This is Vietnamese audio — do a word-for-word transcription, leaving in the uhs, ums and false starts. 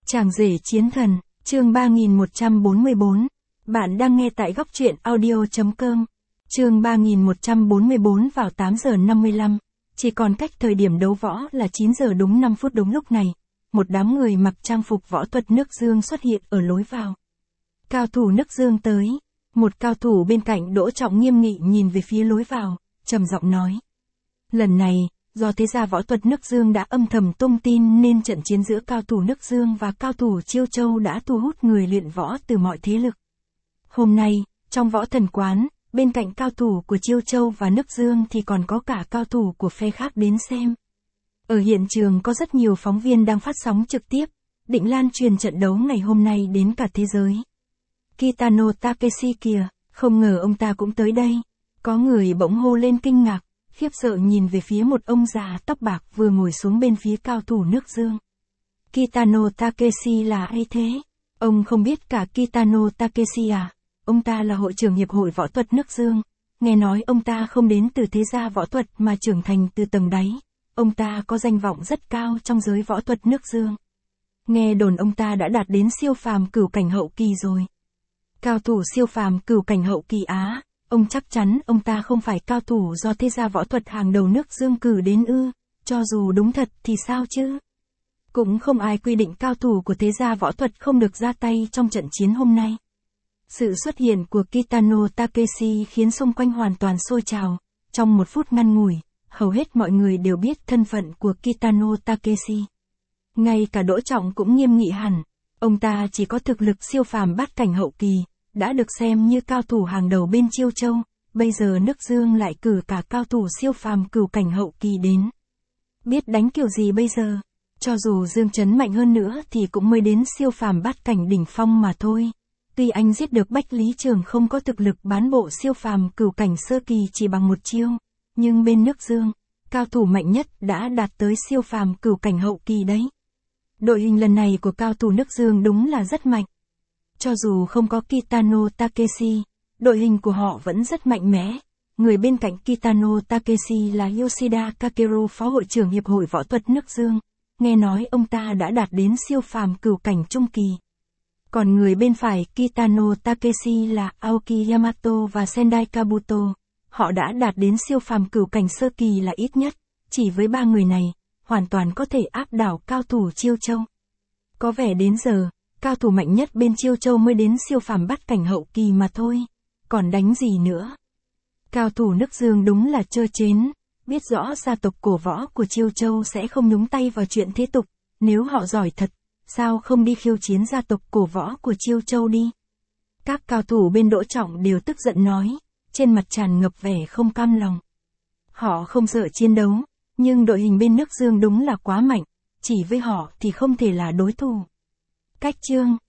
Chàng rể chiến thần, chương ba nghìn một trăm bốn mươi bốn. Bạn đang nghe tại góc truyện audio chấm com. Chương ba nghìn một trăm bốn mươi bốn vào tám giờ năm mươi lăm. Chỉ còn cách thời điểm đấu võ là chín giờ đúng năm phút. Đúng lúc này, một đám người mặc trang phục võ thuật nước Dương xuất hiện ở lối vào. Cao thủ nước Dương tới. Một cao thủ bên cạnh Đỗ Trọng nghiêm nghị nhìn về phía lối vào, trầm giọng nói. Lần này, do thế gia võ thuật nước Dương đã âm thầm tung tin nên trận chiến giữa cao thủ nước Dương và cao thủ Chiêu Châu đã thu hút người luyện võ từ mọi thế lực. Hôm nay, trong võ thần quán, bên cạnh cao thủ của Chiêu Châu và nước Dương thì còn có cả cao thủ của phe khác đến xem. Ở hiện trường có rất nhiều phóng viên đang phát sóng trực tiếp, định lan truyền trận đấu ngày hôm nay đến cả thế giới. Kitano Takeshi kìa, không ngờ ông ta cũng tới đây. Có người bỗng hô lên kinh ngạc, khiếp sợ nhìn về phía một ông già tóc bạc vừa ngồi xuống bên phía cao thủ nước Dương. Kitano Takeshi là ai thế? Ông không biết cả Kitano Takeshi à? Ông ta là hội trưởng hiệp hội võ thuật nước Dương. Nghe nói ông ta không đến từ thế gia võ thuật mà trưởng thành từ tầng đáy. Ông ta có danh vọng rất cao trong giới võ thuật nước Dương. Nghe đồn ông ta đã đạt đến siêu phàm cửu cảnh hậu kỳ rồi. Cao thủ siêu phàm cửu cảnh hậu kỳ á? Ông chắc chắn ông ta không phải cao thủ do thế gia võ thuật hàng đầu nước Dương cử đến ư? Cho dù đúng thật thì sao chứ? Cũng không ai quy định cao thủ của thế gia võ thuật không được ra tay trong trận chiến hôm nay. Sự xuất hiện của Kitano Takeshi khiến xung quanh hoàn toàn sôi trào. Trong một phút ngắn ngủi, hầu hết mọi người đều biết thân phận của Kitano Takeshi. Ngay cả Đỗ Trọng cũng nghiêm nghị hẳn. Ông ta chỉ có thực lực siêu phàm bát cảnh hậu kỳ, đã được xem như cao thủ hàng đầu bên Chiêu Châu, bây giờ nước Dương lại cử cả cao thủ siêu phàm cửu cảnh hậu kỳ đến. Biết đánh kiểu gì bây giờ? Cho dù Dương Chấn mạnh hơn nữa thì cũng mới đến siêu phàm bát cảnh đỉnh phong mà thôi. Tuy anh giết được Bách Lý Trường không có thực lực bán bộ siêu phàm cửu cảnh sơ kỳ chỉ bằng một chiêu, nhưng bên nước Dương, cao thủ mạnh nhất đã đạt tới siêu phàm cửu cảnh hậu kỳ đấy. Đội hình lần này của cao thủ nước Dương đúng là rất mạnh. Cho dù không có Kitano Takeshi, đội hình của họ vẫn rất mạnh mẽ. Người bên cạnh Kitano Takeshi là Yoshida Kakeru, phó hội trưởng hiệp hội võ thuật nước Dương. Nghe nói ông ta đã đạt đến siêu phàm cửu cảnh trung kỳ. Còn người bên phải Kitano Takeshi là Aoki Yamato và Sendai Kabuto. Họ đã đạt đến siêu phàm cửu cảnh sơ kỳ là ít nhất. Chỉ với ba người này, hoàn toàn có thể áp đảo cao thủ Chiêu Châu. Có vẻ đến giờ, cao thủ mạnh nhất bên Chiêu Châu mới đến siêu phàm bát cảnh hậu kỳ mà thôi. Còn đánh gì nữa? Cao thủ nước Dương đúng là trơ trến. Biết rõ gia tộc cổ võ của Chiêu Châu sẽ không nhúng tay vào chuyện thế tục. Nếu họ giỏi thật, sao không đi khiêu chiến gia tộc cổ võ của Chiêu Châu đi? Các cao thủ bên Đỗ Trọng đều tức giận nói, trên mặt tràn ngập vẻ không cam lòng. Họ không sợ chiến đấu, nhưng đội hình bên nước Dương đúng là quá mạnh. Chỉ với họ thì không thể là đối thủ. Cách chương